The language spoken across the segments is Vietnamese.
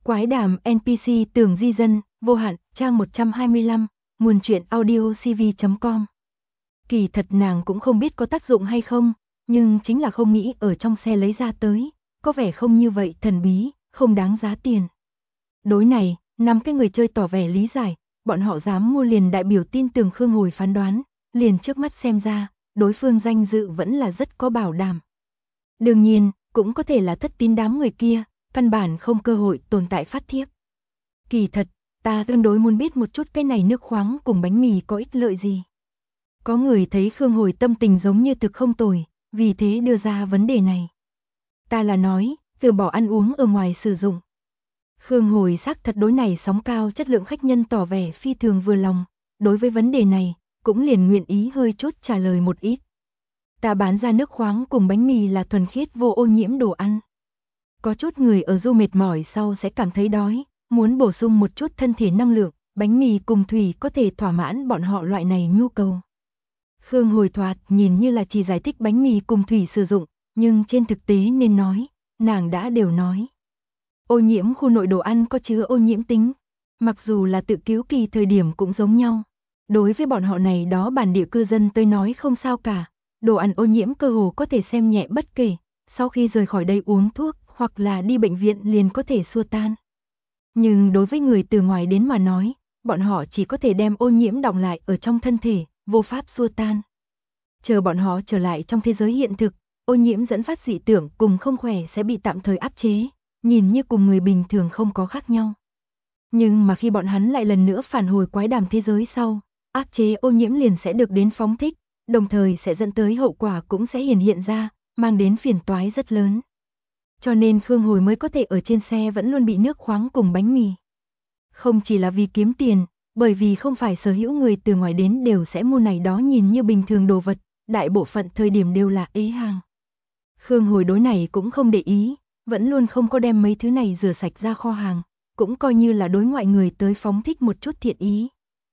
Quái đàm NPC Tường Di Dân, vô hạn, trang 125, nguồn truyện audiocv.com. Kỳ thật nàng cũng không biết có tác dụng hay không, nhưng chính là không nghĩ ở trong xe lấy ra tới, có vẻ không như vậy thần bí, không đáng giá tiền. Đối này, 5 cái người chơi tỏ vẻ lý giải, bọn họ dám mua liền đại biểu tin tưởng Khương Hồi phán đoán, liền trước mắt xem ra, đối phương danh dự vẫn là rất có bảo đảm. Đương nhiên, cũng có thể là thất tín đám người kia, căn bản không cơ hội tồn tại phát thiếp. Kỳ thật, ta tương đối muốn biết một chút cái này nước khoáng cùng bánh mì có ích lợi gì. Có người thấy Khương Hồi tâm tình giống như thực không tồi, vì thế đưa ra vấn đề này. Ta là nói, từ bỏ ăn uống ở ngoài sử dụng. Khương Hồi xác thật đối này sóng cao chất lượng khách nhân tỏ vẻ phi thường vừa lòng, đối với vấn đề này, cũng liền nguyện ý hơi chút trả lời một ít. Ta bán ra nước khoáng cùng bánh mì là thuần khiết vô ô nhiễm đồ ăn. Có chút người ở du mệt mỏi sau sẽ cảm thấy đói, muốn bổ sung một chút thân thể năng lượng, bánh mì cùng thủy có thể thỏa mãn bọn họ loại này nhu cầu. Khương Hồi thoạt nhìn như là chỉ giải thích bánh mì cùng thủy sử dụng, nhưng trên thực tế nên nói, nàng đã đều nói. Ô nhiễm khu nội đồ ăn có chứa ô nhiễm tính, mặc dù là tự cứu kỳ thời điểm cũng giống nhau. Đối với bọn họ này đó bản địa cư dân tới nói không sao cả, đồ ăn ô nhiễm cơ hồ có thể xem nhẹ bất kể, sau khi rời khỏi đây uống thuốc hoặc là đi bệnh viện liền có thể xua tan. Nhưng đối với người từ ngoài đến mà nói, bọn họ chỉ có thể đem ô nhiễm đọng lại ở trong thân thể, vô pháp xua tan. Chờ bọn họ trở lại trong thế giới hiện thực, ô nhiễm dẫn phát dị tưởng cùng không khỏe sẽ bị tạm thời áp chế, nhìn như cùng người bình thường không có khác nhau. Nhưng mà khi bọn hắn lại lần nữa phản hồi quái đàm thế giới sau, áp chế ô nhiễm liền sẽ được đến phóng thích, đồng thời sẽ dẫn tới hậu quả cũng sẽ hiện ra, mang đến phiền toái rất lớn. Cho nên Khương Hồi mới có thể ở trên xe vẫn luôn bị nước khoáng cùng bánh mì. Không chỉ là vì kiếm tiền, bởi vì không phải sở hữu người từ ngoài đến đều sẽ mua này đó nhìn như bình thường đồ vật, đại bộ phận thời điểm đều là ế hàng. Khương Hồi đối này cũng không để ý, vẫn luôn không có đem mấy thứ này rửa sạch ra kho hàng, cũng coi như là đối ngoại người tới phóng thích một chút thiện ý.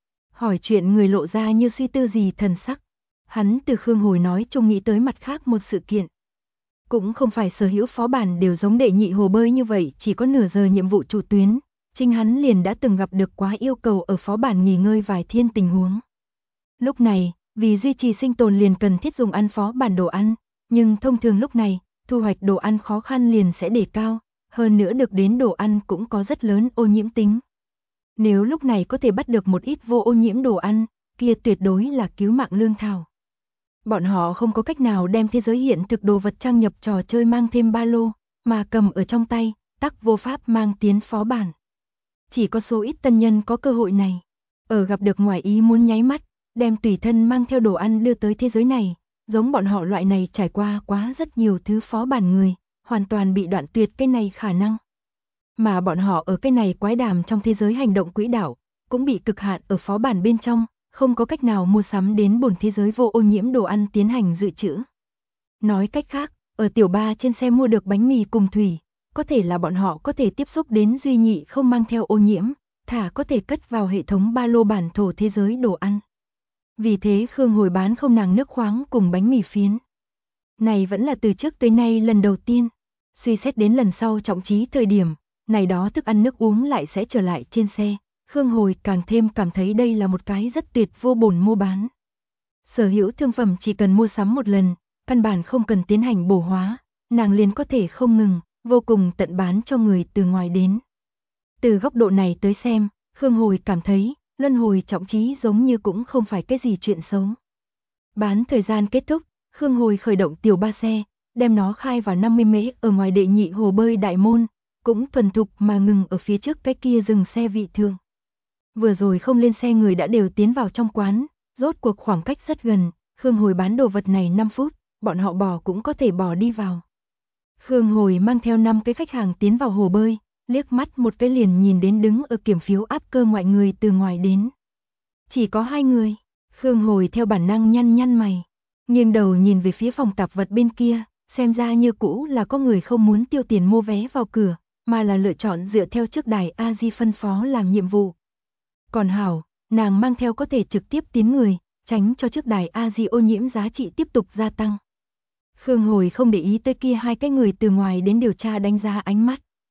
Hỏi chuyện người lộ ra như suy tư gì thần sắc, hắn từ Khương Hồi nói chung nghĩ tới mặt khác một sự kiện. Cũng không phải sở hữu phó bản đều giống đệ nhị hồ bơi như vậy, chỉ có nửa giờ nhiệm vụ chủ tuyến, chính hắn liền đã từng gặp được quá yêu cầu ở phó bản nghỉ ngơi vài thiên tình huống. Lúc này, vì duy trì sinh tồn liền cần thiết dùng ăn phó bản đồ ăn, nhưng thông thường lúc này, thu hoạch đồ ăn khó khăn liền sẽ đề cao, hơn nữa được đến đồ ăn cũng có rất lớn ô nhiễm tính. Nếu lúc này có thể bắt được một ít vô ô nhiễm đồ ăn, kia tuyệt đối là cứu mạng lương thảo. Bọn họ không có cách nào đem thế giới hiện thực đồ vật trang nhập trò chơi mang thêm ba lô, mà cầm ở trong tay, tắc vô pháp mang tiến phó bản. Chỉ có số ít tân nhân có cơ hội này. Ở gặp được ngoài ý muốn nháy mắt, đem tùy thân mang theo đồ ăn đưa tới thế giới này, giống bọn họ loại này trải qua quá rất nhiều thứ phó bản người, hoàn toàn bị đoạn tuyệt cái này khả năng. Mà bọn họ ở cái này quái đàm trong thế giới hành động quỹ đạo, cũng bị cực hạn ở phó bản bên trong, không có cách nào mua sắm đến bổn thế giới vô ô nhiễm đồ ăn tiến hành dự trữ. Nói cách khác, ở tiểu ba trên xe mua được bánh mì cùng thủy, có thể là bọn họ có thể tiếp xúc đến duy nhị không mang theo ô nhiễm, thả có thể cất vào hệ thống ba lô bản thổ thế giới đồ ăn. Vì thế Khương Hồi bán không nàng nước khoáng cùng bánh mì phiến. Này vẫn là từ trước tới nay lần đầu tiên. Suy xét đến lần sau trọng trí thời điểm, này đó thức ăn nước uống lại sẽ trở lại trên xe. Khương Hồi càng thêm cảm thấy đây là một cái rất tuyệt vô bổn mua bán. Sở hữu thương phẩm chỉ cần mua sắm một lần, căn bản không cần tiến hành bổ hóa, nàng liền có thể không ngừng, vô cùng tận bán cho người từ ngoài đến. Từ góc độ này tới xem, Khương Hồi cảm thấy, luân hồi trọng trí giống như cũng không phải cái gì chuyện xấu. Bán thời gian kết thúc, Khương Hồi khởi động tiểu ba xe, đem nó khai vào 50 mễ ở ngoài đệ nhị hồ bơi đại môn, cũng thuần thục mà ngừng ở phía trước cái kia dừng xe vị thường. Vừa rồi không lên xe người đã đều tiến vào trong quán, rốt cuộc khoảng cách rất gần, Khương Hồi bán đồ vật này 5 phút, bọn họ bỏ cũng có thể bỏ đi vào. Khương Hồi mang theo 5 cái khách hàng tiến vào hồ bơi, liếc mắt một cái liền nhìn đến đứng ở kiểm phiếu áp cơ ngoại người từ ngoài đến. Chỉ có 2 người, Khương Hồi theo bản năng nhăn mày, nghiêng đầu nhìn về phía phòng tạp vật bên kia, xem ra như cũ là có người không muốn tiêu tiền mua vé vào cửa, mà là lựa chọn dựa theo trước đài A-di phân phó làm nhiệm vụ. Còn hảo, nàng mang theo có thể trực tiếp tiến người, tránh cho trước đài A-di ô nhiễm giá trị tiếp tục gia tăng. Khương Hồi không để ý tới kia 2 cái người từ ngoài đến điều tra đánh giá ánh mắt.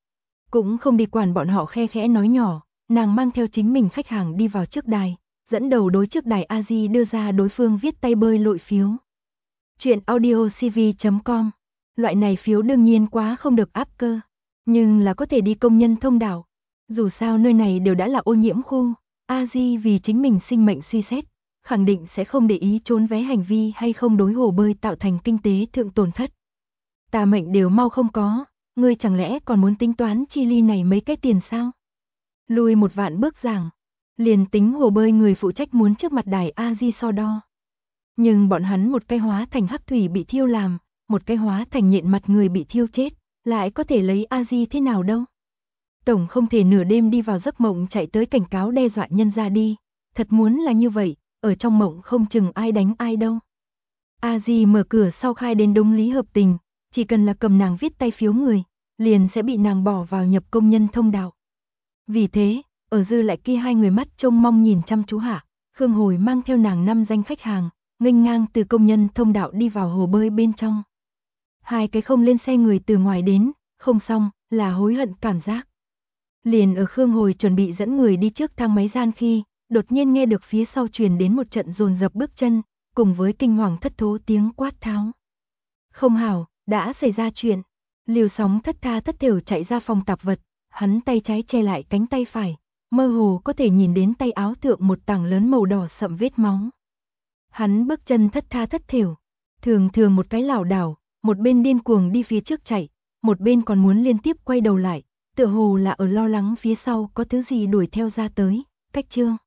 cũng không đi quản bọn họ khe khẽ nói nhỏ, nàng mang theo chính mình khách hàng đi vào trước đài, dẫn đầu đối trước đài A-di đưa ra đối phương viết tay bơi lội phiếu. Chuyện audiocv.com. Loại này phiếu đương nhiên quá không được áp cơ, nhưng là có thể đi công nhân thông đạo. Dù sao nơi này đều đã là ô nhiễm khu, A-di vì chính mình sinh mệnh suy xét, khẳng định sẽ không để ý trốn vé hành vi hay không đối hồ bơi tạo thành kinh tế thượng tổn thất. Ta mệnh đều mau không có, ngươi chẳng lẽ còn muốn tính toán chi ly này mấy cái tiền sao? Lùi một vạn bước giảng, liền tính hồ bơi người phụ trách muốn trước mặt đài A-di so đo. Nhưng bọn hắn một cái hóa thành hắc thủy bị thiêu làm, một cái hóa thành nhện mặt người bị thiêu chết, lại có thể lấy A-di thế nào đâu? Tổng không thể nửa đêm đi vào giấc mộng chạy tới cảnh cáo đe dọa nhân ra đi, thật muốn là như vậy, ở trong mộng không chừng ai đánh ai đâu. A-di mở cửa sau khai đến đúng lý hợp tình, chỉ cần là cầm nàng viết tay phiếu người, liền sẽ bị nàng bỏ vào nhập công nhân thông đạo. Vì thế, ở dư lại kia hai người mắt trông mong nhìn chăm chú hạ, Khương Hồi mang theo nàng 5 danh khách hàng, nghênh ngang từ công nhân thông đạo đi vào hồ bơi bên trong. Hai cái không lên xe người từ ngoài đến, không xong, là hối hận cảm giác. Liền ở Khương Hồi chuẩn bị dẫn người đi trước thang máy gian khi, đột nhiên nghe được phía sau truyền đến một trận dồn dập bước chân, cùng với kinh hoàng thất thố tiếng quát tháo. Không hảo, đã xảy ra chuyện. Liều Sóng thất tha thất thểu chạy ra phòng tạp vật, hắn tay trái che lại cánh tay phải, mơ hồ có thể nhìn đến tay áo thượng một tảng lớn màu đỏ sậm vết máu. Hắn bước chân thất tha thất thểu, thường thường một cái lảo đảo, một bên điên cuồng đi phía trước chạy, một bên còn muốn liên tiếp quay đầu lại, tựa hồ là ở lo lắng phía sau có thứ gì đuổi theo ra tới. Cách chương